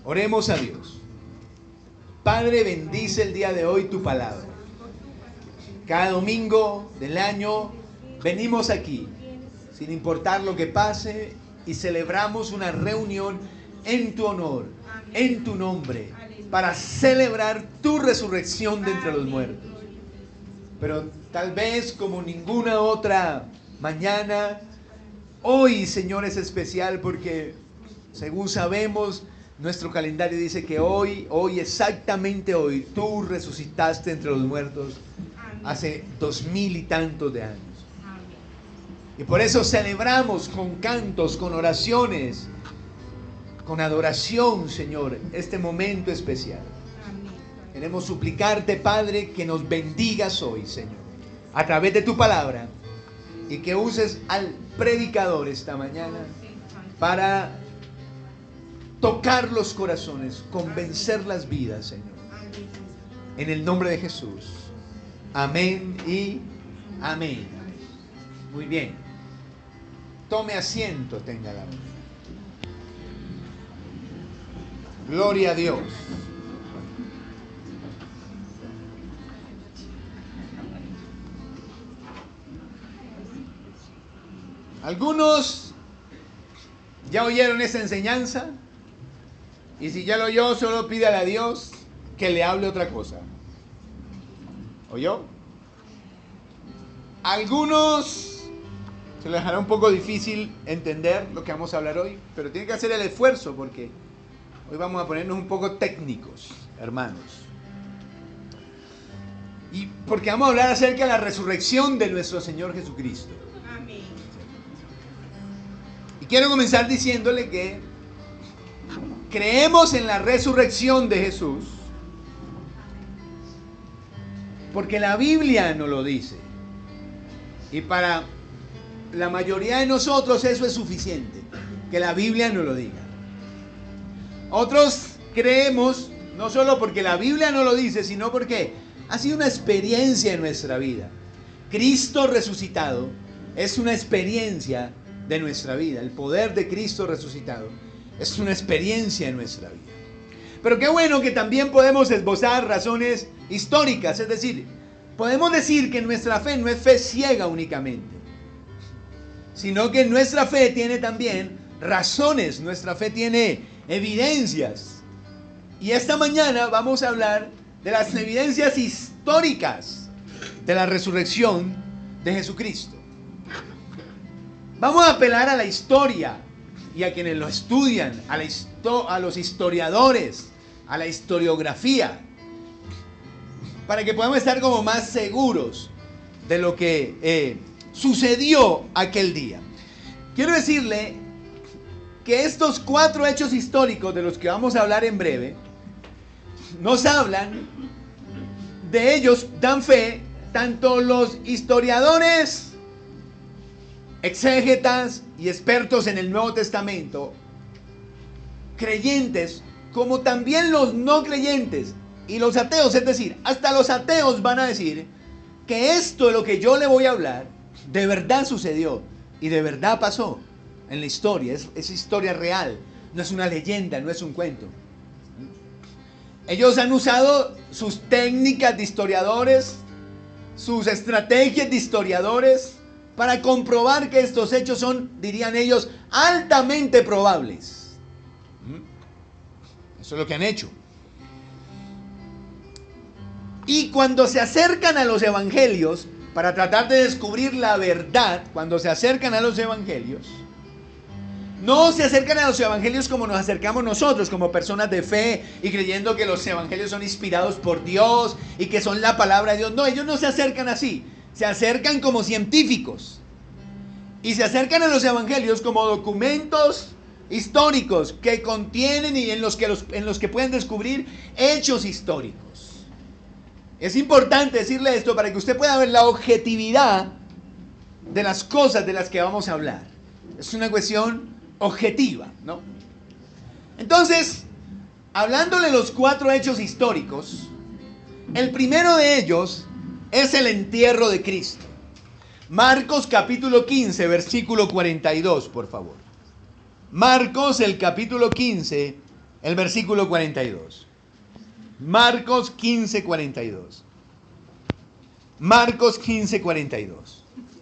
Oremos a Dios. Padre, bendice el día de hoy tu palabra. Cada domingo del año venimos aquí, sin importar lo que pase, y celebramos una reunión en tu honor, en tu nombre, para celebrar tu resurrección de entre los muertos. Pero tal vez como ninguna otra mañana, hoy, Señor, es especial porque, según sabemos, nuestro calendario dice que hoy, exactamente hoy, tú resucitaste entre los muertos hace 2000 y tantos de años. Y por eso celebramos con cantos, con oraciones, con adoración, Señor, este momento especial. Queremos suplicarte, Padre, que nos bendigas hoy, Señor, a través de tu palabra, y que uses al predicador esta mañana para tocar los corazones, convencer las vidas, Señor. En el nombre de Jesús. Amén y amén. Muy bien. Tome asiento, tenga la voz. Gloria a Dios. Algunos ya oyeron esa enseñanza, y si ya lo oyó, solo pídale a Dios que le hable otra cosa. ¿Oyó? Algunos se les hará un poco difícil entender lo que vamos a hablar hoy, pero tienen que hacer el esfuerzo porque hoy vamos a ponernos un poco técnicos, hermanos. Y porque vamos a hablar acerca de la resurrección de nuestro Señor Jesucristo. Amén. Y quiero comenzar diciéndole que creemos en la resurrección de Jesús porque la Biblia nos lo dice. Y para la mayoría de nosotros eso es suficiente, que la Biblia nos lo diga. Otros creemos no solo porque la Biblia nos lo dice, sino porque ha sido una experiencia en nuestra vida. Cristo resucitado es una experiencia de nuestra vida. El poder de Cristo resucitado es una experiencia en nuestra vida. Pero qué bueno que también podemos esbozar razones históricas, es decir, podemos decir que nuestra fe no es fe ciega únicamente, sino que nuestra fe tiene también razones, nuestra fe tiene evidencias. Y esta mañana vamos a hablar de las evidencias históricas de la resurrección de Jesucristo. Vamos a apelar a la historia y a quienes lo estudian, a los historiadores, a la historiografía, para que podamos estar como más seguros de lo que sucedió aquel día. Quiero decirle que estos 4 hechos históricos de los que vamos a hablar en breve, nos hablan, de ellos dan fe tanto los historiadores, exégetas y expertos en el Nuevo Testamento, creyentes, como también los no creyentes y los ateos. Es decir, hasta los ateos van a decir que esto de lo que yo le voy a hablar de verdad sucedió y de verdad pasó en la historia. Es historia real, no es una leyenda, no es un cuento. Ellos han usado sus técnicas de historiadores, sus estrategias de historiadores, para comprobar que estos hechos son, dirían ellos, altamente probables. Eso es lo que han hecho. Y cuando se acercan a los evangelios, para tratar de descubrir la verdad, cuando se acercan a los evangelios, no se acercan a los evangelios como nos acercamos nosotros, como personas de fe y creyendo que los evangelios son inspirados por Dios y que son la palabra de Dios. No, ellos no se acercan así. Se acercan como científicos. Y se acercan a los evangelios como documentos históricos que contienen y en los que pueden descubrir hechos históricos. Es importante decirle esto para que usted pueda ver la objetividad de las cosas de las que vamos a hablar. Es una cuestión objetiva, ¿no? Entonces, hablándole de los 4 hechos históricos, el primero de ellos es el entierro de Cristo. Marcos capítulo 15, versículo 42, por favor. Marcos, el capítulo 15, el versículo 42. Marcos 15, 42. Marcos 15, 42.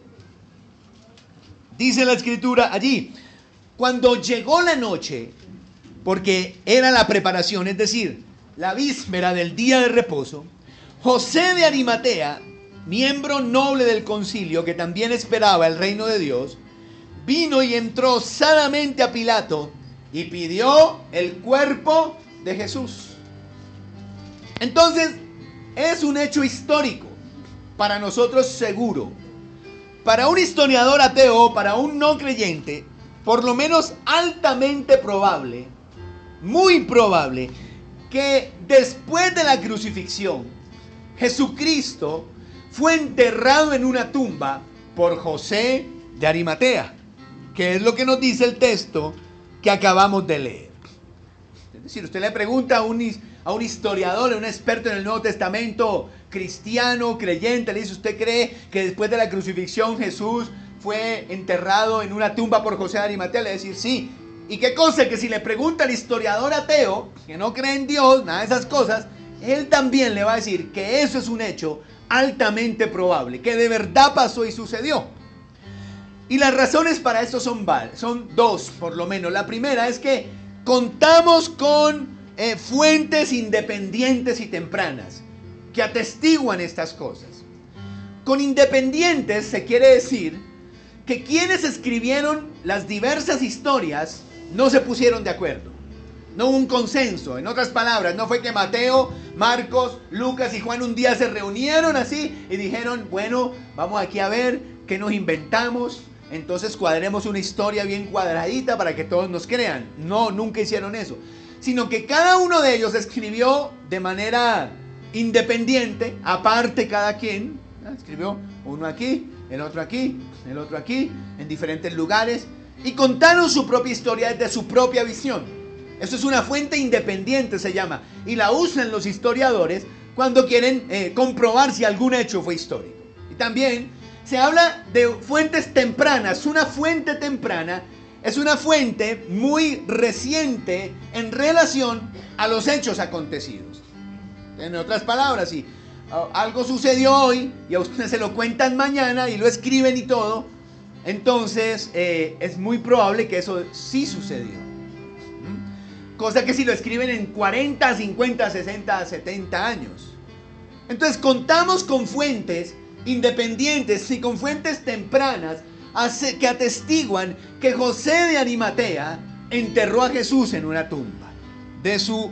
Dice la escritura allí: cuando llegó la noche, porque era la preparación, es decir, la víspera del día de reposo, José de Arimatea, miembro noble del concilio que también esperaba el reino de Dios, vino y entró osadamente a Pilato y pidió el cuerpo de Jesús. Entonces, es un hecho histórico, para nosotros seguro. Para un historiador ateo, para un no creyente, por lo menos altamente probable, muy probable, que después de la crucifixión, Jesucristo fue enterrado en una tumba por José de Arimatea, que es lo que nos dice el texto que acabamos de leer. Es decir, usted le pregunta a un historiador, a un experto en el Nuevo Testamento, cristiano, creyente, le dice: ¿usted cree que después de la crucifixión Jesús fue enterrado en una tumba por José de Arimatea? Le va a decir sí. ¿Y qué cosa? Que si le pregunta al historiador ateo, que no cree en Dios, nada de esas cosas, él también le va a decir que eso es un hecho altamente probable, que de verdad pasó y sucedió. Y las razones para esto son dos, por lo menos. La primera es que contamos con fuentes independientes y tempranas que atestiguan estas cosas. Con independientes se quiere decir que quienes escribieron las diversas historias no se pusieron de acuerdo. No hubo un consenso. En otras palabras, no fue que Mateo, Marcos, Lucas y Juan un día se reunieron así y dijeron: bueno, vamos aquí a ver qué nos inventamos, entonces cuadremos una historia bien cuadradita para que todos nos crean. No, nunca hicieron eso. Sino que cada uno de ellos escribió de manera independiente, aparte cada quien. Escribió uno aquí, el otro aquí, el otro aquí, en diferentes lugares, y contaron su propia historia desde su propia visión. Eso es una fuente independiente, se llama, y la usan los historiadores cuando quieren comprobar si algún hecho fue histórico. Y también se habla de fuentes tempranas. Una fuente temprana es una fuente muy reciente en relación a los hechos acontecidos. En otras palabras, si algo sucedió hoy y a usted se lo cuentan mañana y lo escriben y todo, entonces es muy probable que eso sí sucedió. Cosa que si lo escriben en 40, 50, 60, 70 años. Entonces contamos con fuentes independientes y con fuentes tempranas que atestiguan que José de Arimatea enterró a Jesús en una tumba de su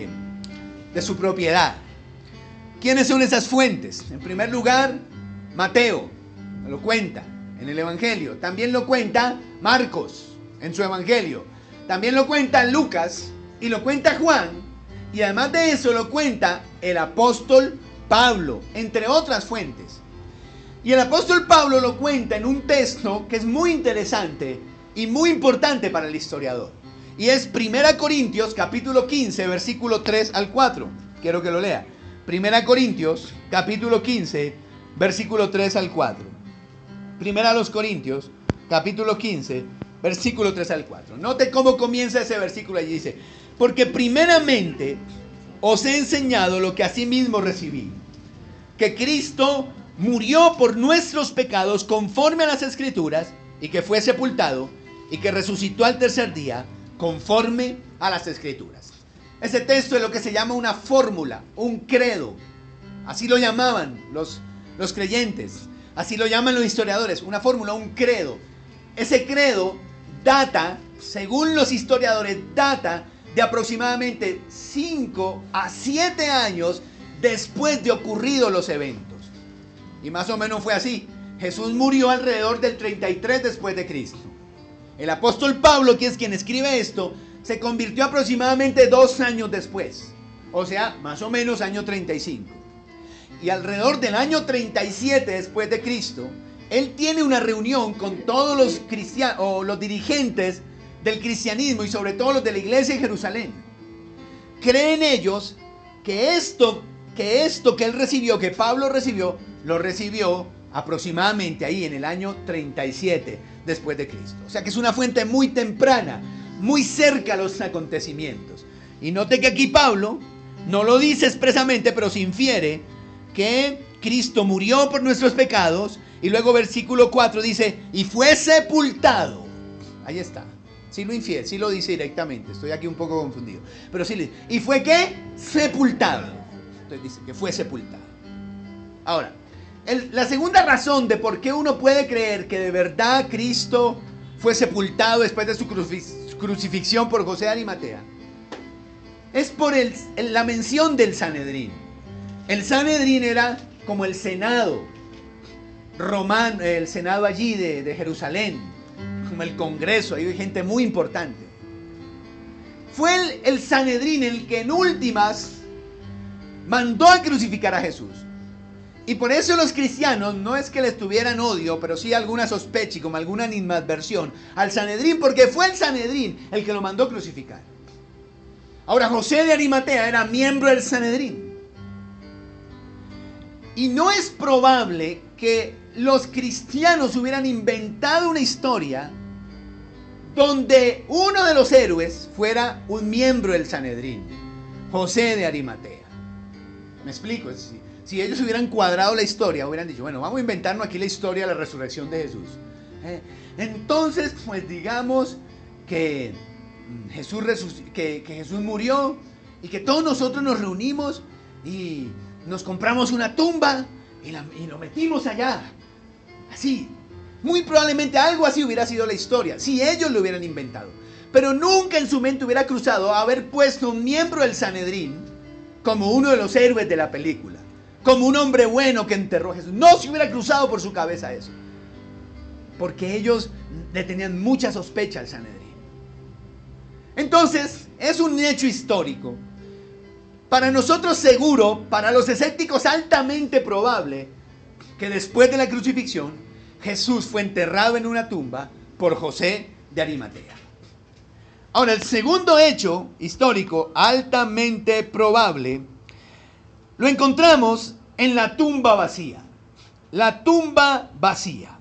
propiedad. ¿Quiénes son esas fuentes? En primer lugar, Mateo lo cuenta en el Evangelio. También lo cuenta Marcos en su Evangelio. También lo cuenta Lucas y lo cuenta Juan. Y además de eso lo cuenta el apóstol Pablo, entre otras fuentes. Y el apóstol Pablo lo cuenta en un texto que es muy interesante y muy importante para el historiador. Y es 1 Corintios capítulo 15, versículo 3 al 4. Quiero que lo lea. 1 Corintios capítulo 15, versículo 3 al 4. 1 Corintios capítulo 15, versículo 3 al 4. Note cómo comienza ese versículo. Allí dice: porque primeramente os he enseñado lo que asimismo recibí, que Cristo murió por nuestros pecados conforme a las Escrituras, y que fue sepultado, y que resucitó al tercer día conforme a las Escrituras. Ese texto es lo que se llama una fórmula, un credo. Así lo llamaban los creyentes, así lo llaman los historiadores, una fórmula, un credo. Ese credo data, según los historiadores, data de aproximadamente 5 a 7 años después de ocurridos los eventos. Y más o menos fue así. Jesús murió alrededor del 33 después de Cristo. El apóstol Pablo, que es quien escribe esto, se convirtió aproximadamente 2 años después. O sea, más o menos año 35. Y alrededor del año 37 después de Cristo, él tiene una reunión con todos los cristianos, o los dirigentes del cristianismo, y sobre todo los de la iglesia de Jerusalén. Creen ellos que esto que él recibió, que Pablo recibió, lo recibió aproximadamente ahí en el año 37 después de Cristo. O sea que es una fuente muy temprana, muy cerca a los acontecimientos. Y note que aquí Pablo no lo dice expresamente, pero se infiere que Cristo murió por nuestros pecados. Y luego versículo 4 dice, y fue sepultado. Ahí está. Sí lo infiere, sí lo dice directamente. Estoy aquí un poco confundido. Pero sí le dice, ¿y fue qué? Sepultado. Entonces dice que fue sepultado. Ahora, la segunda razón de por qué uno puede creer que de verdad Cristo fue sepultado después de su crucifixión por José de Arimatea es por la mención del Sanedrín. El Sanedrín era como el Senado romano, el Senado allí de Jerusalén, como el Congreso, ahí hay gente muy importante. Fue el Sanedrín el que en últimas mandó a crucificar a Jesús. Y por eso los cristianos no es que les tuvieran odio, pero sí alguna sospecha y como alguna animadversión al Sanedrín, porque fue el Sanedrín el que lo mandó crucificar. Ahora, José de Arimatea era miembro del Sanedrín. Y no es probable que los cristianos hubieran inventado una historia donde uno de los héroes fuera un miembro del Sanedrín, José de Arimatea. ¿Me explico? Si ellos hubieran cuadrado la historia, hubieran dicho, bueno, vamos a inventarnos aquí la historia de la resurrección de Jesús. Entonces, pues digamos que Jesús murió y que todos nosotros nos reunimos y nos compramos una tumba y lo metimos allá. Así. Muy probablemente algo así hubiera sido la historia, si ellos lo hubieran inventado. Pero nunca en su mente hubiera cruzado haber puesto un miembro del Sanedrín como uno de los héroes de la película, como un hombre bueno que enterró a Jesús. No se hubiera cruzado por su cabeza eso, porque ellos le tenían mucha sospecha al Sanedrín. Entonces, es un hecho histórico. Para nosotros seguro, para los escépticos altamente probable, que después de la crucifixión, Jesús fue enterrado en una tumba por José de Arimatea. Ahora, el segundo hecho histórico altamente probable lo encontramos en la tumba vacía. La tumba vacía.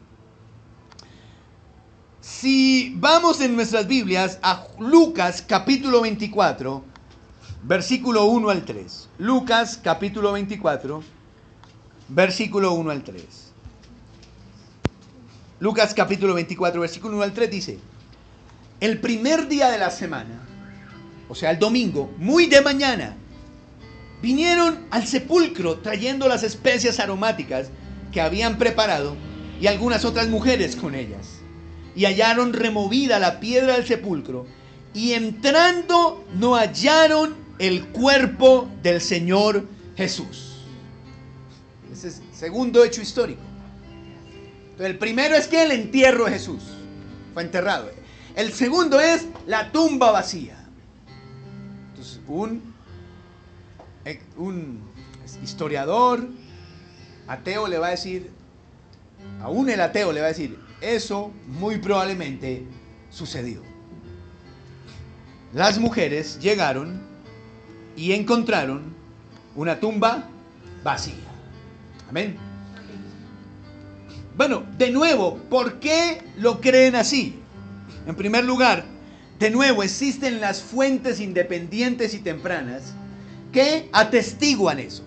Si vamos en nuestras Biblias a Lucas capítulo 24, versículo 1 al 3. Lucas capítulo 24, versículo 1 al 3. Lucas capítulo 24, versículo 1 al 3 dice, el primer día de la semana, o sea el domingo, muy de mañana, vinieron al sepulcro trayendo las especias aromáticas que habían preparado y algunas otras mujeres con ellas. Y hallaron removida la piedra del sepulcro y entrando no hallaron el cuerpo del Señor Jesús. Ese es el segundo hecho histórico. El primero es que el entierro de Jesús fue enterrado. El segundo es la tumba vacía. Entonces, un historiador ateo le va a decir, aún el ateo le va a decir, eso muy probablemente sucedió. Las mujeres llegaron y encontraron una tumba vacía. Amén. Bueno, de nuevo, ¿por qué lo creen así? En primer lugar, de nuevo, existen las fuentes independientes y tempranas que atestiguan eso.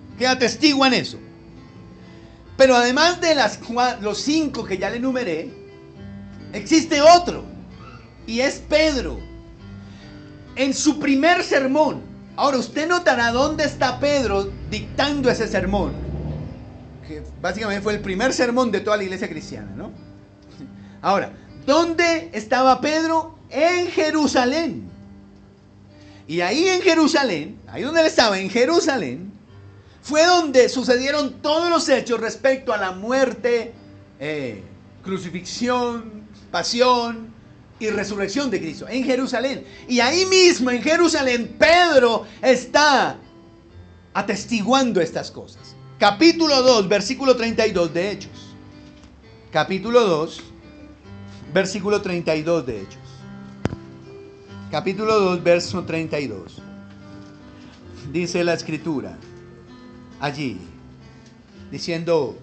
Pero además de los 5 que ya le enumeré, existe otro, y es Pedro. En su primer sermón. Ahora, usted notará dónde está Pedro dictando ese sermón, que básicamente fue el primer sermón de toda la iglesia cristiana, ¿no? Ahora, ¿dónde estaba Pedro? En Jerusalén. Y ahí en Jerusalén, ahí donde él estaba, en Jerusalén, fue donde sucedieron todos los hechos respecto a la muerte, crucifixión, pasión y resurrección de Cristo, en Jerusalén. Y ahí mismo, en Jerusalén, Pedro está atestiguando estas cosas. Capítulo 2, versículo 32 de Hechos. Capítulo 2, versículo 32 de Hechos. Capítulo 2, verso 32. Dice la escritura allí, diciendo,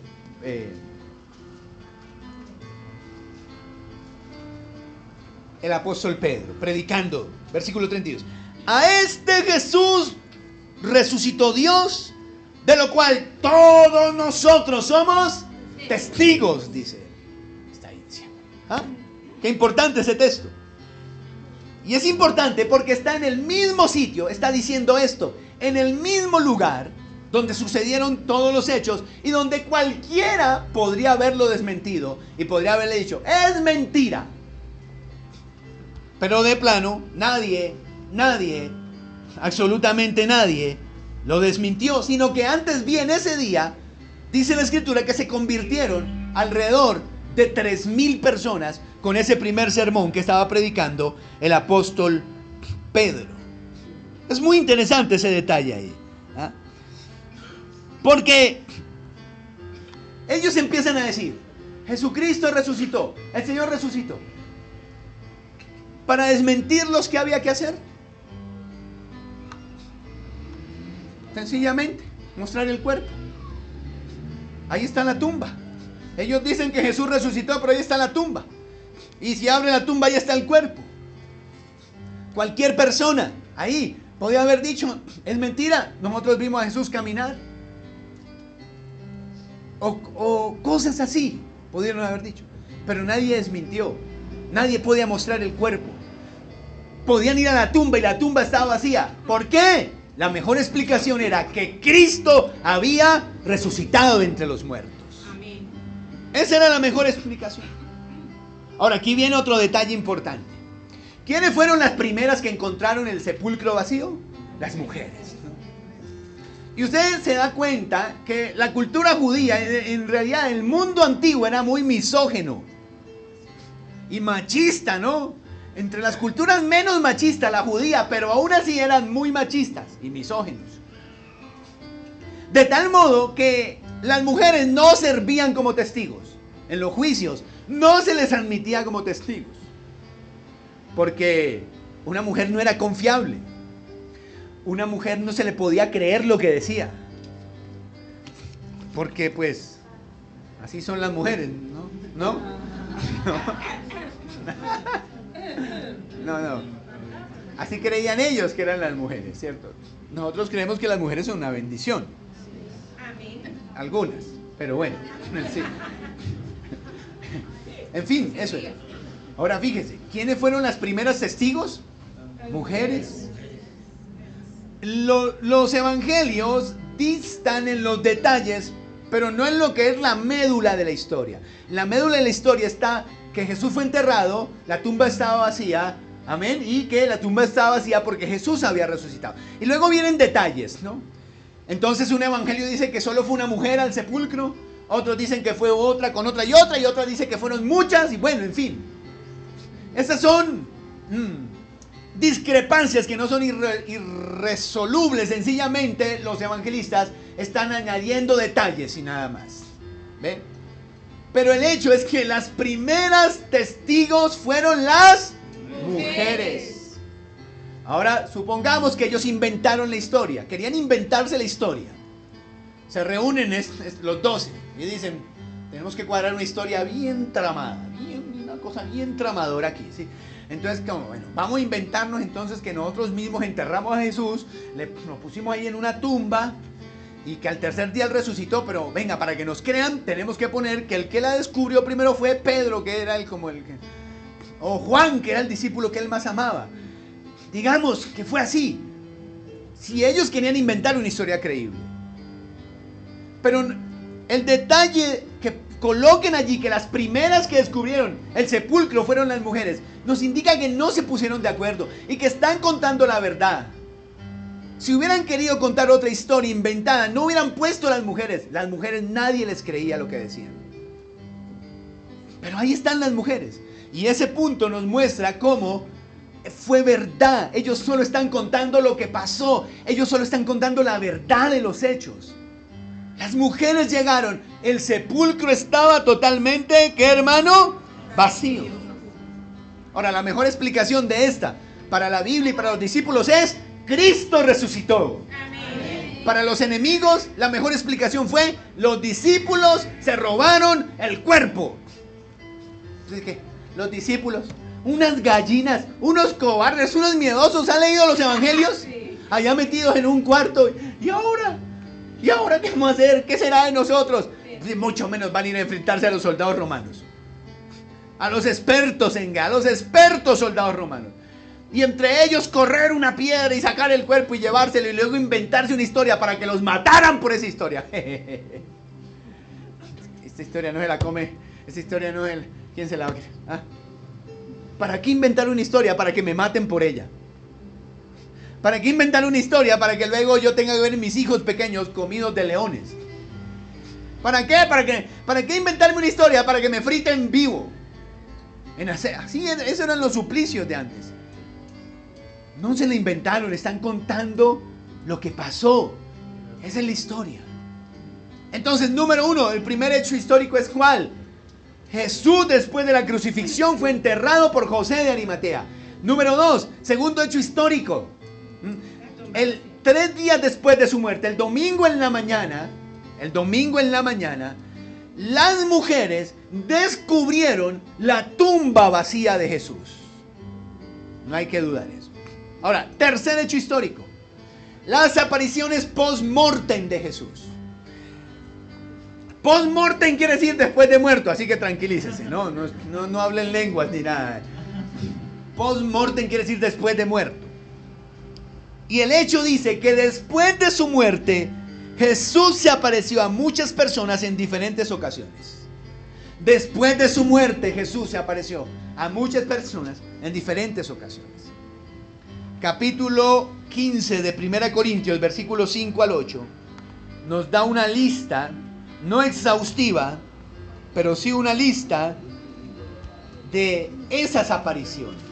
el apóstol Pedro, predicando, versículo 32. a este Jesús resucitó Dios, de lo cual todos nosotros somos testigos, dice. Está ahí diciendo. ¿Ah? Qué importante ese texto. Y es importante porque está en el mismo sitio, está diciendo esto, en el mismo lugar donde sucedieron todos los hechos y donde cualquiera podría haberlo desmentido y podría haberle dicho, es mentira. Pero de plano, nadie, absolutamente nadie lo desmintió, sino que antes bien ese día, dice la Escritura que se convirtieron alrededor de 3,000 personas con ese primer sermón que estaba predicando el apóstol Pedro. Es muy interesante ese detalle ahí, ¿ah? Porque ellos empiezan a decir, Jesucristo resucitó, el Señor resucitó. Para desmentirlos, ¿qué había que hacer? Sencillamente, mostrar el cuerpo. Ahí está la tumba. Ellos dicen que Jesús resucitó, pero ahí está la tumba. Y si abre la tumba, ahí está el cuerpo. Cualquier persona ahí podía haber dicho, es mentira, nosotros vimos a Jesús caminar. O cosas así pudieron haber dicho. Pero nadie desmintió. Nadie podía mostrar el cuerpo. Podían ir a la tumba y la tumba estaba vacía. ¿Por qué? La mejor explicación era que Cristo había resucitado entre los muertos. Amén. Esa era la mejor explicación. Ahora, aquí viene otro detalle importante. ¿Quiénes fueron las primeras que encontraron el sepulcro vacío? Las mujeres, ¿no? Y usted se da cuenta que la cultura judía, en realidad el mundo antiguo era muy misógeno y machista, ¿no? Entre las culturas menos machista la judía, pero aún así eran muy machistas y misógenos. De tal modo que las mujeres no servían como testigos. En los juicios no se les admitía como testigos. Porque una mujer no era confiable. Una mujer no se le podía creer lo que decía. Porque pues así son las mujeres, ¿no? ¿No? No. Así creían ellos que eran las mujeres, ¿cierto? Nosotros creemos que las mujeres son una bendición. Amén. Algunas, pero bueno, sí. En fin, eso es. Ahora fíjese, ¿quiénes fueron las primeras testigos? Mujeres. Los evangelios distan en los detalles, pero no en lo que es la médula de la historia. En la médula de la historia está que Jesús fue enterrado, la tumba estaba vacía, amén, y que la tumba estaba vacía porque Jesús había resucitado. Y luego vienen detalles, ¿no? Entonces un evangelio dice que solo fue una mujer al sepulcro, otros dicen que fue otra con otra, y otra dice que fueron muchas, y bueno, en fin. Esas son discrepancias que no son irresolubles, sencillamente los evangelistas están añadiendo detalles y nada más. ¿Ven? Pero el hecho es que las primeras testigos fueron las mujeres. Ahora, supongamos que ellos inventaron la historia, querían inventarse la historia. Se reúnen los 12 y dicen, tenemos que cuadrar una historia bien tramada, una cosa bien tramadora aquí, ¿sí? Entonces, como, bueno, vamos a inventarnos entonces que nosotros mismos enterramos a Jesús, nos pusimos ahí en una tumba y que al tercer día él resucitó, pero venga, para que nos crean, tenemos que poner que el que la descubrió primero fue Pedro, que era o Juan, que era el discípulo que él más amaba. Digamos que fue así. Si ellos querían inventar una historia creíble. Pero el detalle que coloquen allí, que las primeras que descubrieron el sepulcro fueron las mujeres, nos indica que no se pusieron de acuerdo y que están contando la verdad. Si hubieran querido contar otra historia inventada, no hubieran puesto a las mujeres. Las mujeres nadie les creía lo que decían. Pero ahí están las mujeres. Y ese punto nos muestra cómo fue verdad. Ellos solo están contando lo que pasó. Ellos solo están contando la verdad de los hechos. Las mujeres llegaron. El sepulcro estaba totalmente, ¿qué, hermano? Vacío. Ahora, la mejor explicación de esta para la Biblia y para los discípulos es: Cristo resucitó. Amén. Para los enemigos, la mejor explicación fue: los discípulos se robaron el cuerpo. Entonces, ¿qué? Los discípulos, unas gallinas, unos cobardes, unos miedosos. ¿Han leído los evangelios? Sí. Allá metidos en un cuarto. ¿Y ahora? ¿Y ahora qué vamos a hacer? ¿Qué será de nosotros? Y mucho menos van a ir a enfrentarse a los soldados romanos. A los expertos en guerra, a los expertos soldados romanos. Y entre ellos correr una piedra y sacar el cuerpo y llevárselo y luego inventarse una historia para que los mataran por esa historia. Esta historia no se la come, esta historia no es el... ¿Quién se la va a creer? ¿Ah? ¿Para qué inventar una historia? Para que me maten por ella. ¿Para qué inventar una historia? Para que luego yo tenga que ver a mis hijos pequeños comidos de leones. ¿Para qué? ¿Para qué inventarme una historia? Para que me friten vivo. Así, esos eran los suplicios de antes. No se la inventaron, le están contando lo que pasó. Esa es la historia. Entonces, número 1, el primer hecho histórico es ¿cuál? Jesús, después de la crucifixión, fue enterrado por José de Arimatea. Número 2, segundo hecho histórico. 3 días después de su muerte, el domingo en la mañana, las mujeres descubrieron la tumba vacía de Jesús. No hay que dudar eso. Ahora, tercer hecho histórico. Las apariciones post-mortem de Jesús. Post-mortem quiere decir después de muerto, así que tranquilícese, no hablen lenguas ni nada. Post-mortem quiere decir después de muerto. Y el hecho dice que después de su muerte, Jesús se apareció a muchas personas en diferentes ocasiones. Después de su muerte, Jesús se apareció a muchas personas en diferentes ocasiones. Capítulo 15 de 1 Corintios, versículos 5 al 8, nos da una lista, no exhaustiva, pero sí una lista de esas apariciones.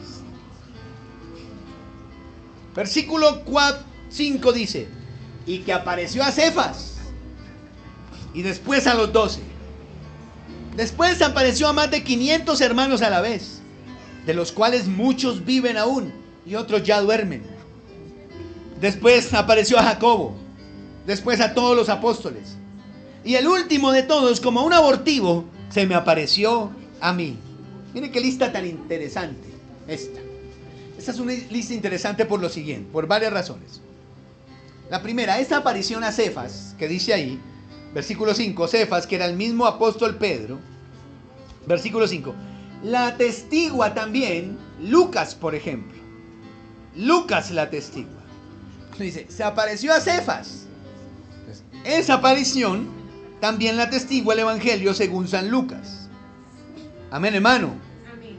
Versículo 5 dice: y que apareció a Cefas, y después a los 12. Después apareció a más de 500 hermanos a la vez, de los cuales muchos viven aún y otros ya duermen. Después apareció a Jacobo, después a todos los apóstoles, y el último de todos, como un abortivo, se me apareció a mí. Miren qué lista tan interesante esta. Esta es una lista interesante por lo siguiente, por varias razones. La primera, esta aparición a Cefas, que dice ahí, versículo 5, Cefas, que era el mismo apóstol Pedro, versículo 5, la atestigua también Lucas, por ejemplo. Lucas la atestigua. Dice, se apareció a Cefas. Entonces, esa aparición también la atestigua el Evangelio según San Lucas. Amén, hermano. Amén.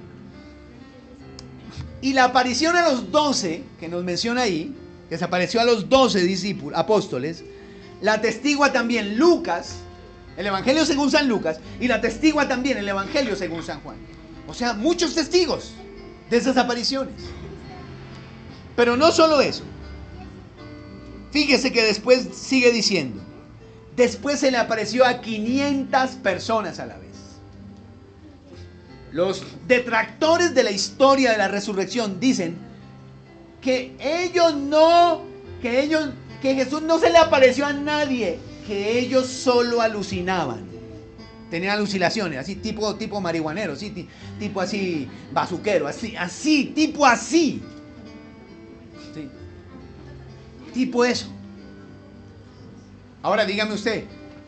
Y la aparición a los 12, que nos menciona ahí, que se apareció a los 12 discípulos, apóstoles, la atestigua también Lucas, el Evangelio según San Lucas, y la atestigua también el Evangelio según San Juan. O sea, muchos testigos de esas apariciones. Pero no solo eso. Fíjese que después sigue diciendo, después se le apareció a 500 personas a la vez. Los detractores de la historia de la resurrección dicen que que Jesús no se le apareció a nadie, que ellos solo alucinaban. Tenían alucinaciones, así tipo marihuanero, así, tipo así bazuquero, así, tipo así. Sí. Tipo eso. Ahora dígame usted,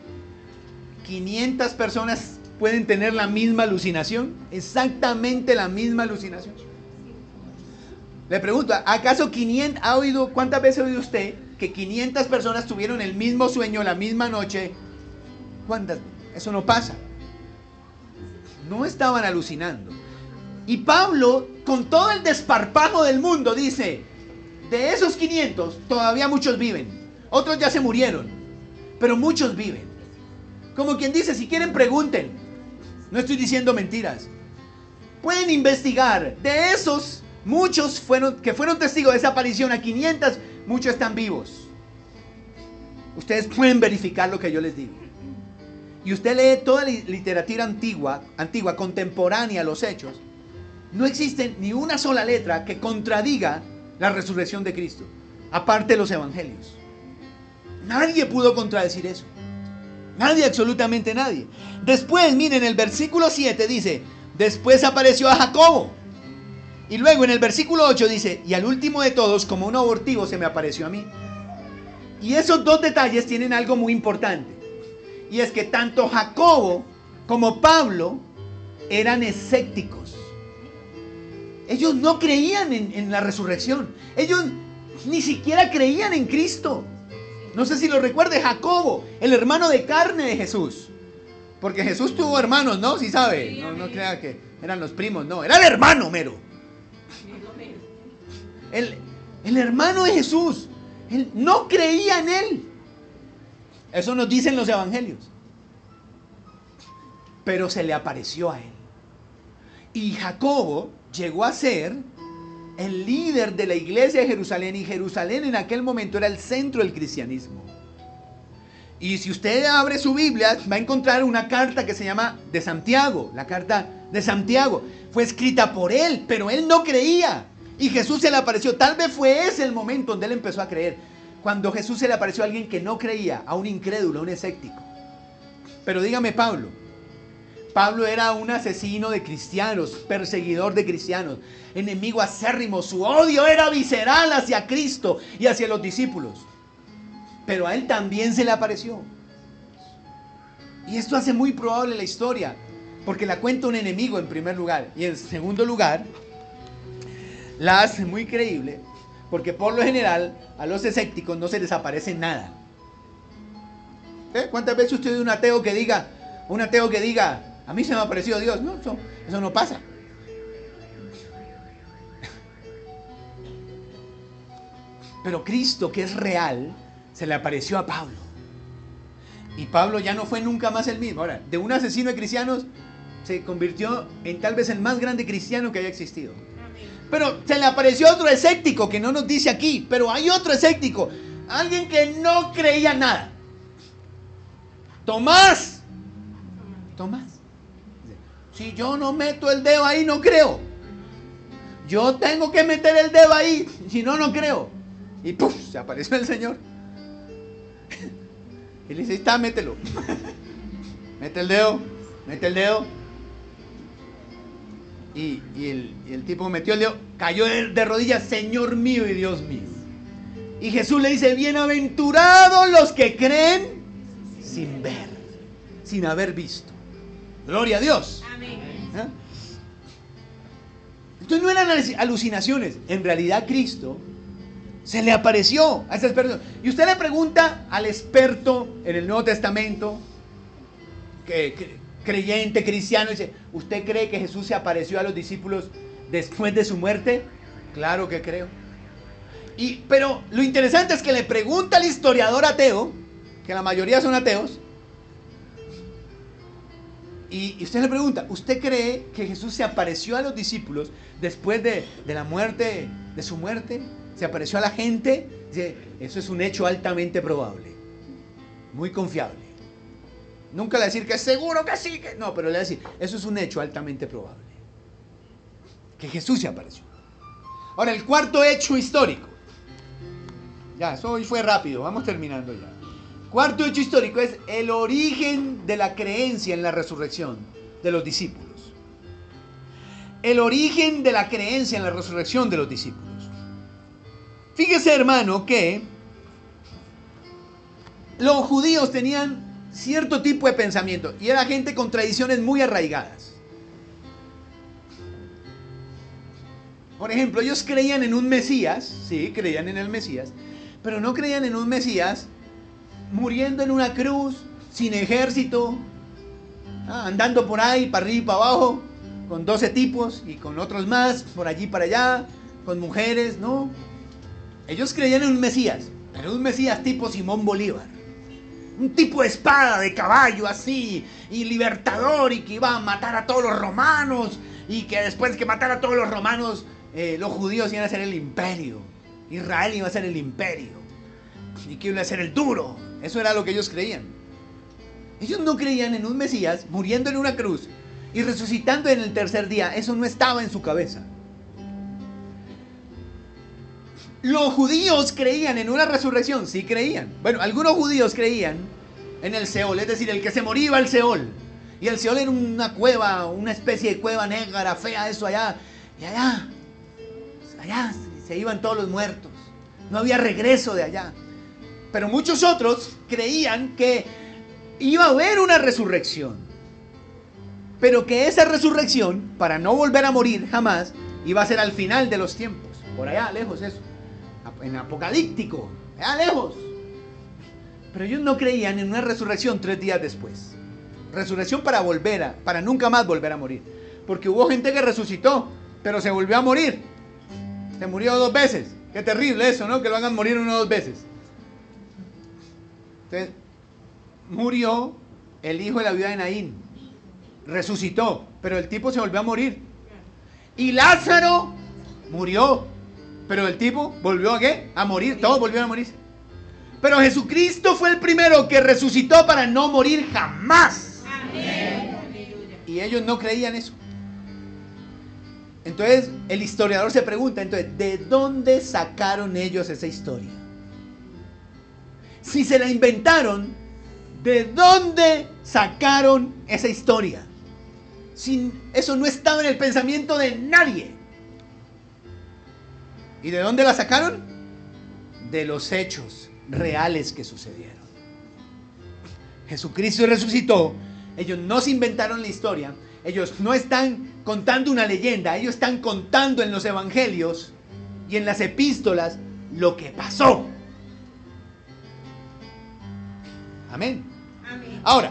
¿500 personas pueden tener la misma alucinación? Exactamente la misma alucinación. Le pregunto, ¿acaso 500, cuántas veces ha oído usted que 500 personas tuvieron el mismo sueño la misma noche? ¿Cuántas? Eso no pasa. No estaban alucinando. Y Pablo, con todo el desparpajo del mundo, dice, de esos 500, todavía muchos viven. Otros ya se murieron, pero muchos viven. Como quien dice, si quieren pregunten. No estoy diciendo mentiras. Pueden investigar. De esos, muchos que fueron testigos de esa aparición, a 500, muchos están vivos. Ustedes pueden verificar lo que yo les digo. Y usted lee toda la literatura antigua, contemporánea a los hechos. No existe ni una sola letra que contradiga la resurrección de Cristo, aparte de los evangelios. Nadie pudo contradecir eso. Nadie, absolutamente nadie. Después, miren, el versículo 7 dice, después apareció a Jacobo. Y luego en el versículo 8 dice, y al último de todos, como un abortivo, se me apareció a mí. Y esos dos detalles tienen algo muy importante. Y es que tanto Jacobo como Pablo eran escépticos. Ellos no creían en la resurrección. Ellos ni siquiera creían en Cristo. No sé si lo recuerde, Jacobo, el hermano de carne de Jesús. Porque Jesús tuvo hermanos, ¿no? ¿Sí sabe? No crea que eran los primos, no. Era el hermano mero. El hermano de Jesús. Él no creía en él. Eso nos dicen los evangelios. Pero se le apareció a él. Y Jacobo llegó a ser el líder de la iglesia de Jerusalén. Y Jerusalén en aquel momento era el centro del cristianismo. Y si usted abre su Biblia, va a encontrar una carta que se llama de Santiago. La carta de Santiago fue escrita por él, pero él no creía. Y Jesús se le apareció. Tal vez fue ese el momento donde él empezó a creer. Cuando Jesús se le apareció a alguien que no creía, a un incrédulo, a un escéptico. Pero dígame, Pablo. Pablo era un asesino de cristianos, perseguidor de cristianos, enemigo acérrimo. Su odio era visceral hacia Cristo y hacia los discípulos. Pero a él también se le apareció. Y esto hace muy probable la historia, porque la cuenta un enemigo en primer lugar. Y en segundo lugar, la hace muy creíble, porque por lo general a los escépticos no se les aparece nada. ¿Cuántas veces usted ve un ateo que diga, a mí se me apareció Dios? No, eso no pasa. Pero Cristo, que es real, se le apareció a Pablo. Y Pablo ya no fue nunca más el mismo. Ahora, de un asesino de cristianos se convirtió en tal vez el más grande cristiano que haya existido. Pero se le apareció otro escéptico que no nos dice aquí, pero hay otro escéptico, alguien que no creía nada. Tomás. Si yo no meto el dedo ahí, no creo. Yo tengo que meter el dedo ahí, si no, no creo. Y ¡puf! Se apareció el Señor. Y le dice, está, mételo. Mete el dedo. Y el tipo metió el dedo, cayó de rodillas, Señor mío y Dios mío. Y Jesús le dice, bienaventurados los que creen sin ver, sin haber visto. Gloria a Dios. Amén. ¿Ah? Entonces no eran alucinaciones. En realidad Cristo se le apareció a estas personas. Y usted le pregunta al experto en el Nuevo Testamento, creyente, cristiano, dice, ¿usted cree que Jesús se apareció a los discípulos después de su muerte? Claro que creo. Pero lo interesante es que le pregunta al historiador ateo, que la mayoría son ateos, y usted le pregunta, ¿usted cree que Jesús se apareció a los discípulos después de la muerte, de su muerte? ¿Se apareció a la gente? Dice, eso es un hecho altamente probable, muy confiable. Nunca le va a decir que seguro que sí, que no, pero le va a decir, eso es un hecho altamente probable, que Jesús se apareció. Ahora, el cuarto hecho histórico. Ya, eso hoy fue rápido, vamos terminando ya. Cuarto hecho histórico es el origen de la creencia en la resurrección de los discípulos. El origen de la creencia en la resurrección de los discípulos. Fíjese, hermano, que los judíos tenían cierto tipo de pensamiento y era gente con tradiciones muy arraigadas. Por ejemplo, ellos creían en un Mesías, sí, creían en el Mesías, pero no creían en un Mesías muriendo en una cruz, sin ejército, andando por ahí, para arriba y para abajo, con 12 tipos y con otros más, por allí y para allá, con mujeres, no. Ellos creían en un Mesías, pero un Mesías tipo Simón Bolívar. Un tipo de espada de caballo así, y libertador, y que iba a matar a todos los romanos, y que después que matara a todos los romanos, los judíos iban a ser el imperio. Israel iba a ser el imperio. Y que iba a ser el duro. Eso era lo que ellos creían. Ellos no creían en un Mesías muriendo en una cruz y resucitando en el tercer día. Eso no estaba en su cabeza. Los judíos creían en una resurrección, sí creían. Bueno, algunos judíos creían en el Seol, es decir, el que se moría iba al Seol. Y el Seol era una cueva, una especie de cueva negra, fea, eso allá. Y allá Allá se iban todos los muertos. No había regreso de allá. Pero muchos otros creían que iba a haber una resurrección. Pero que esa resurrección, para no volver a morir jamás, iba a ser al final de los tiempos. Por allá lejos eso. En Apocalíptico. Allá lejos. Pero ellos no creían en una resurrección 3 días después. Resurrección para nunca más volver a morir. Porque hubo gente que resucitó, pero se volvió a morir. Se murió 2 veces. Qué terrible eso, ¿no? Que lo hagan morir 1 o 2 veces. Entonces, murió el hijo de la viuda de Naín. Resucitó, pero el tipo se volvió a morir. Y Lázaro murió, pero el tipo volvió ¿a qué? A morir. Todos volvieron a morir. Pero Jesucristo fue el primero que resucitó para no morir jamás. Amén. Y ellos no creían eso. Entonces el historiador se pregunta, entonces, ¿de dónde sacaron ellos esa historia? Si se la inventaron, ¿de dónde sacaron esa historia? Eso no estaba en el pensamiento de nadie. ¿Y de dónde la sacaron? De los hechos reales que sucedieron. Jesucristo resucitó. Ellos no se inventaron la historia. Ellos no están contando una leyenda. Ellos están contando en los evangelios y en las epístolas lo que pasó. Amén. Amén. Ahora,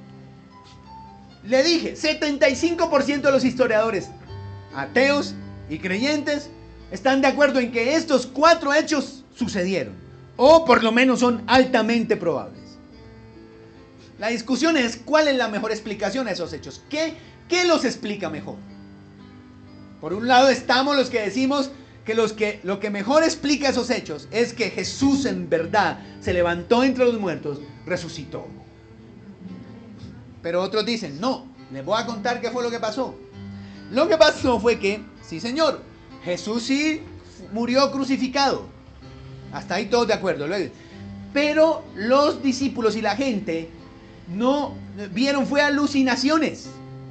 le dije, 75% de los historiadores, ateos y creyentes, están de acuerdo en que estos 4 hechos sucedieron, o por lo menos son altamente probables. La discusión es cuál es la mejor explicación a esos hechos. ¿Qué los explica mejor? Por un lado estamos los que decimos que lo que mejor explica esos hechos es que Jesús en verdad se levantó entre los muertos, resucitó. Pero otros dicen, no, les voy a contar qué fue lo que pasó. Lo que pasó fue que, sí señor, Jesús sí murió crucificado. Hasta ahí todos de acuerdo. Pero los discípulos y la gente no vieron, fue alucinaciones.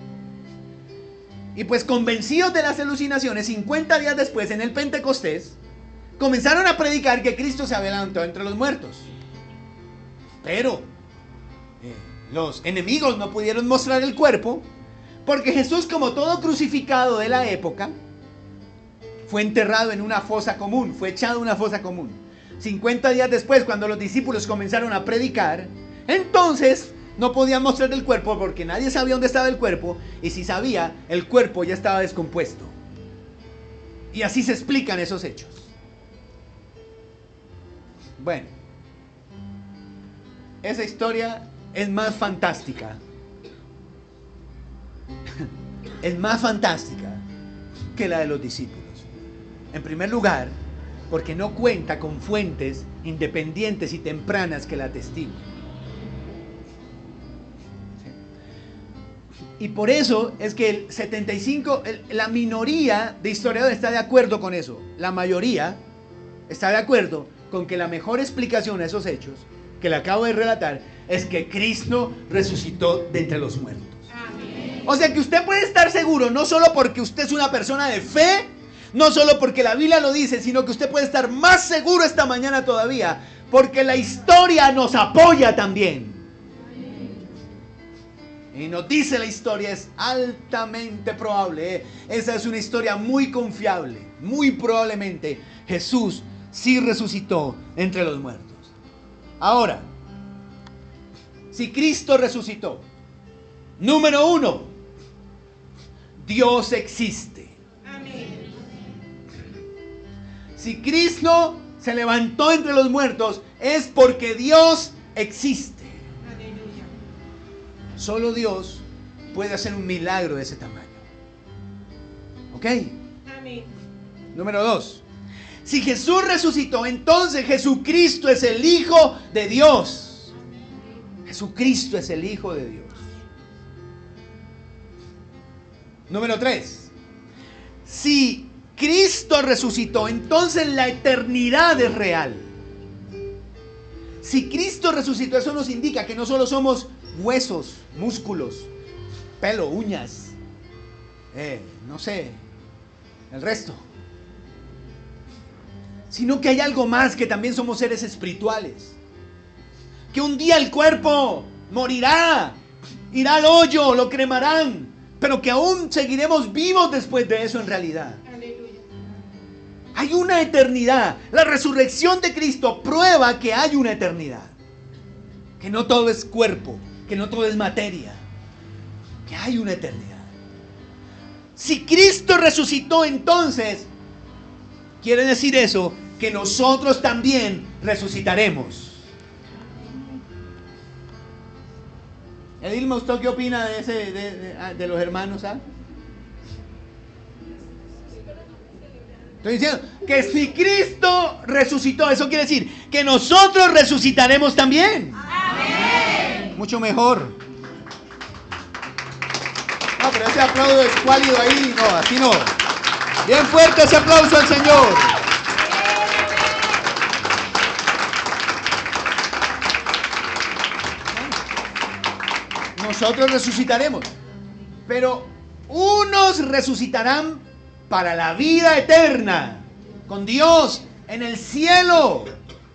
Y pues convencidos de las alucinaciones, 50 días después, en el Pentecostés, comenzaron a predicar que Cristo se había levantado entre los muertos. Pero los enemigos no pudieron mostrar el cuerpo, porque Jesús, como todo crucificado de la época, fue enterrado en una fosa común, fue echado en una fosa común. 50 días después, cuando los discípulos comenzaron a predicar, entonces no podían mostrar el cuerpo porque nadie sabía dónde estaba el cuerpo, y si sabía, el cuerpo ya estaba descompuesto. Y así se explican esos hechos. Bueno, esa historia es más fantástica. Es más fantástica que la de los discípulos. En primer lugar, porque no cuenta con fuentes independientes y tempranas que la atestiguen. Y por eso es que el 75, la minoría de historiadores está de acuerdo con eso. La mayoría está de acuerdo con que la mejor explicación a esos hechos que le acabo de relatar es que Cristo resucitó de entre los muertos. Amén. O sea que usted puede estar seguro, no solo porque usted es una persona de fe, no solo porque la Biblia lo dice, sino que usted puede estar más seguro esta mañana todavía, porque la historia nos apoya también. Y nos dice la historia, es altamente probable, esa es una historia muy confiable, muy probablemente Jesús sí resucitó entre los muertos. Ahora, si Cristo resucitó, número 1, Dios existe. Amén. Si Cristo se levantó entre los muertos, es porque Dios existe. Aleluya. Solo Dios puede hacer un milagro de ese tamaño. ¿Ok? Amén. Número 2. Si Jesús resucitó, entonces Jesucristo es el Hijo de Dios. Jesucristo es el Hijo de Dios. Número 3. Si Cristo resucitó, entonces la eternidad es real. Si Cristo resucitó, eso nos indica que no solo somos huesos, músculos, pelo, uñas, no sé, el resto. sino que hay algo más, que también somos seres espirituales. Que un día el cuerpo morirá, irá al hoyo, lo cremarán, pero que aún seguiremos vivos después de eso en realidad. Aleluya. Hay una eternidad. La resurrección de Cristo prueba que hay una eternidad. Que no todo es cuerpo, que no todo es materia, que hay una eternidad. Si Cristo resucitó, entonces quiere decir eso, que nosotros también resucitaremos. Edilma, ¿usted qué opina de los hermanos? Estoy diciendo que si Cristo resucitó, eso quiere decir que nosotros resucitaremos también. Amén. Mucho mejor. No, pero ese aplauso es cuálido ahí. No, así no. Bien fuerte ese aplauso al Señor. Nosotros resucitaremos. Pero unos resucitarán para la vida eterna con Dios en el cielo.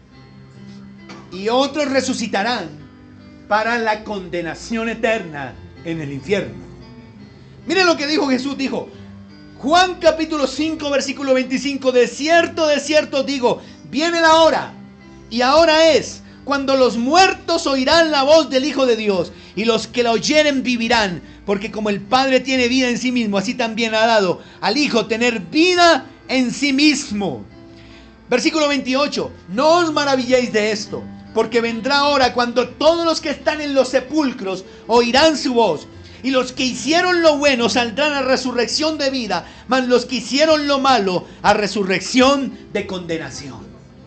Y otros resucitarán para la condenación eterna en el infierno. Miren lo que dijo Jesús. Dijo, Juan capítulo 5 versículo 25: de cierto digo, viene la hora, y ahora es, cuando los muertos oirán la voz del Hijo de Dios, y los que la oyeren vivirán, porque como el Padre tiene vida en sí mismo, así también ha dado al Hijo tener vida en sí mismo. Versículo 28: no os maravilléis de esto, porque vendrá hora cuando todos los que están en los sepulcros oirán su voz, y los que hicieron lo bueno saldrán a resurrección de vida, mas los que hicieron lo malo a resurrección de condenación.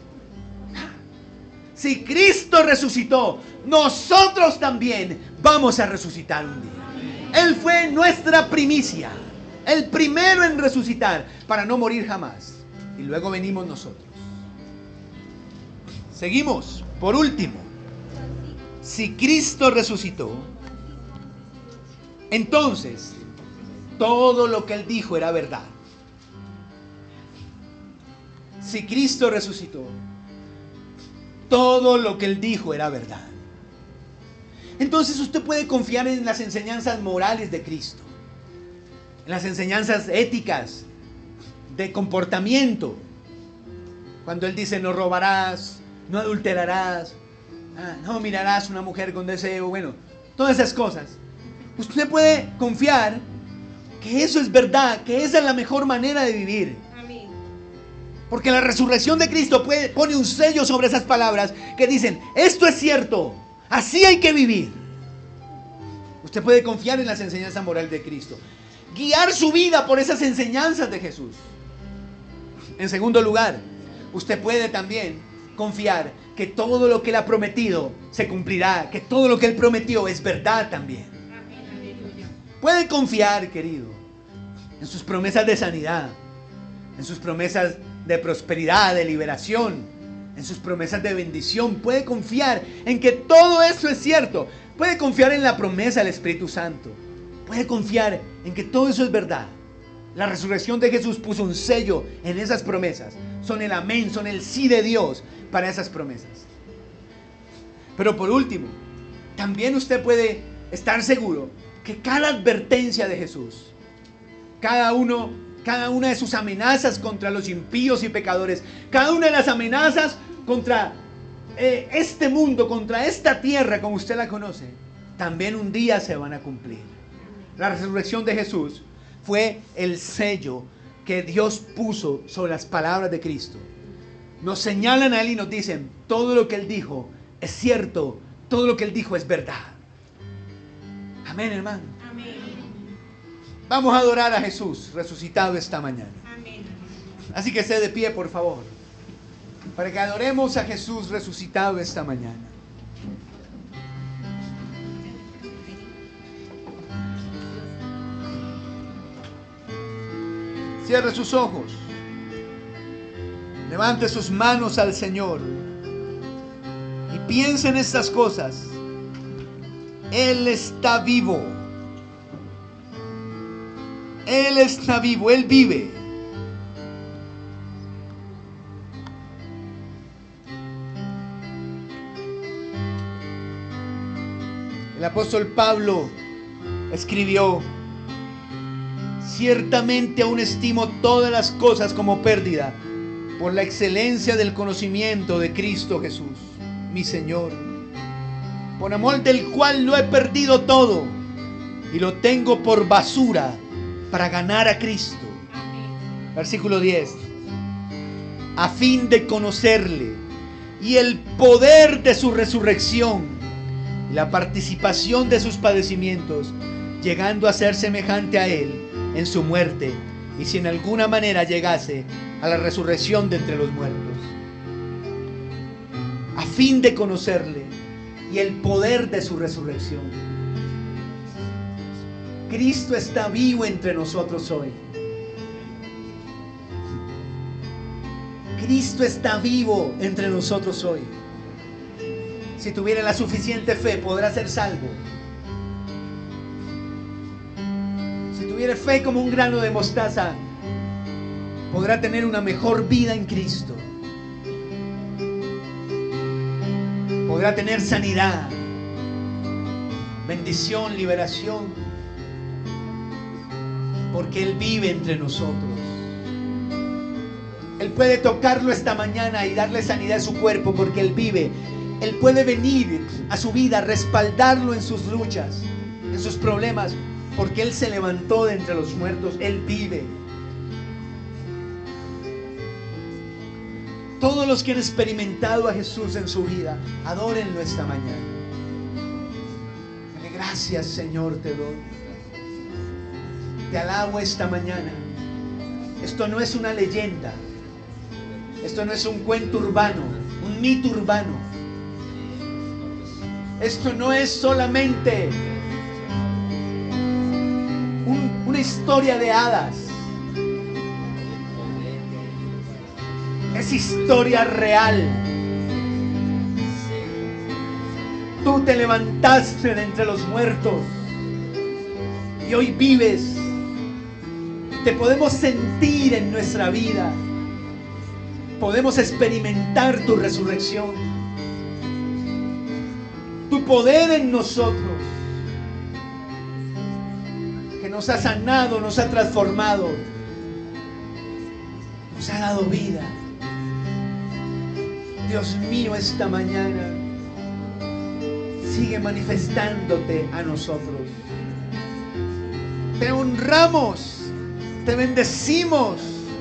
Si Cristo resucitó, nosotros también vamos a resucitar un día. Él fue nuestra primicia, el primero en resucitar para no morir jamás. Y luego venimos nosotros. Seguimos. Por último, si Cristo resucitó, entonces todo lo que Él dijo era verdad. Si Cristo resucitó, todo lo que Él dijo era verdad. Entonces usted puede confiar en las enseñanzas morales de Cristo, en las enseñanzas éticas, de comportamiento. Cuando Él dice no robarás, no adulterarás, no mirarás a una mujer con deseo, bueno, todas esas cosas. Usted puede confiar que eso es verdad, que esa es la mejor manera de vivir. Amén. Porque la resurrección de Cristo pone un sello sobre esas palabras que dicen, esto es cierto, así hay que vivir. Usted puede confiar en las enseñanzas morales de Cristo, guiar su vida por esas enseñanzas de Jesús. En segundo lugar, usted puede también confiar que todo lo que Él ha prometido se cumplirá, que todo lo que Él prometió es verdad también. Amén. Aleluya. Puede confiar, querido, en sus promesas de sanidad, en sus promesas de prosperidad, de liberación, en sus promesas de bendición. Puede confiar en que todo eso es cierto. Puede confiar en la promesa del Espíritu Santo. Puede confiar en que todo eso es verdad. La resurrección de Jesús puso un sello en esas promesas. Son el amén, son el sí de Dios para esas promesas. Pero por último, también usted puede estar seguro que cada advertencia de Jesús, cada una de sus amenazas contra los impíos y pecadores, cada una de las amenazas contra este mundo, contra esta tierra como usted la conoce, también un día se van a cumplir. La resurrección de Jesús fue el sello que Dios puso sobre las palabras de Cristo. Nos señalan a Él y nos dicen, todo lo que Él dijo es cierto, todo lo que Él dijo es verdad. Amén, hermano. Amén. Vamos a adorar a Jesús resucitado esta mañana. Amén. Así que esté de pie, por favor, para que adoremos a Jesús resucitado esta mañana. Cierre sus ojos, levante sus manos al Señor y piense en estas cosas. Él está vivo. Él está vivo, Él vive. El apóstol Pablo escribió: ciertamente aún estimo todas las cosas como pérdida por la excelencia del conocimiento de Cristo Jesús, mi Señor, por amor del cual lo he perdido todo y lo tengo por basura para ganar a Cristo. Versículo 10. A fin de conocerle y el poder de su resurrección y la participación de sus padecimientos, llegando a ser semejante a él en su muerte, y si en alguna manera llegase a la resurrección de entre los muertos. A fin de conocerle y el poder de su resurrección. Cristo está vivo entre nosotros hoy. Cristo está vivo entre nosotros hoy. Si tuviera la suficiente fe, podrá ser salvo. Si tuviera fe como un grano de mostaza, podrá tener una mejor vida en Cristo. Podrá tener sanidad, bendición, liberación, porque Él vive entre nosotros. Él puede tocarlo esta mañana y darle sanidad a su cuerpo porque Él vive. Él puede venir a su vida, respaldarlo en sus luchas, en sus problemas, porque Él se levantó de entre los muertos. Él vive. Todos los que han experimentado a Jesús en su vida, adórenlo esta mañana. Dale gracias, Señor, te doy. Te alabo esta mañana. Esto no es una leyenda. Esto no es un cuento urbano, un mito urbano. Esto no es solamente una historia de hadas. Es historia real. Tú te levantaste de entre los muertos y hoy vives. Te podemos sentir en nuestra vida. Podemos experimentar tu resurrección, tu poder en nosotros, que nos ha sanado, nos ha transformado, nos ha dado vida. Dios mío, esta mañana sigue manifestándote a nosotros. Te honramos, te bendecimos,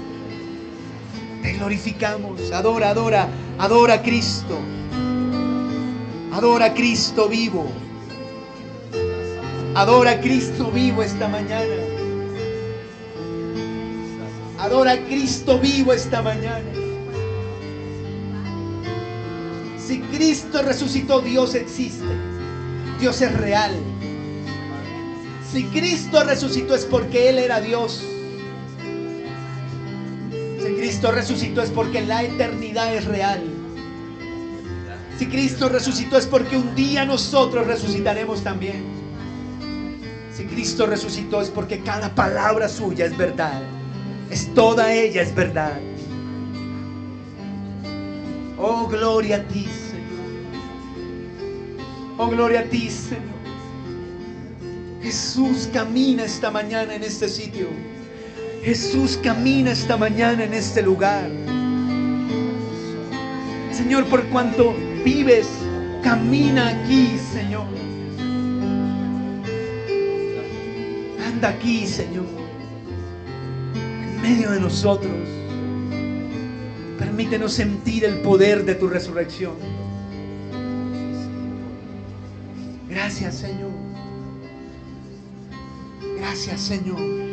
te glorificamos. Adora, adora, adora a Cristo. Adora a Cristo vivo. Adora a Cristo vivo esta mañana. Adora a Cristo vivo esta mañana. Si Cristo resucitó, Dios existe. Dios es real. Si Cristo resucitó es porque Él era Dios. Si Cristo resucitó es porque la eternidad es real. Si Cristo resucitó es porque un día nosotros resucitaremos también. Si Cristo resucitó es porque cada palabra suya es verdad. Toda ella es verdad. Oh, gloria a ti, Señor. Oh, gloria a ti, Señor. Jesús camina esta mañana en este sitio. Jesús camina esta mañana en este lugar. Señor, por cuanto vives, camina aquí, Señor. Anda aquí, Señor, en medio de nosotros. Permítenos sentir el poder de tu resurrección. Gracias, Señor. Gracias, Señor.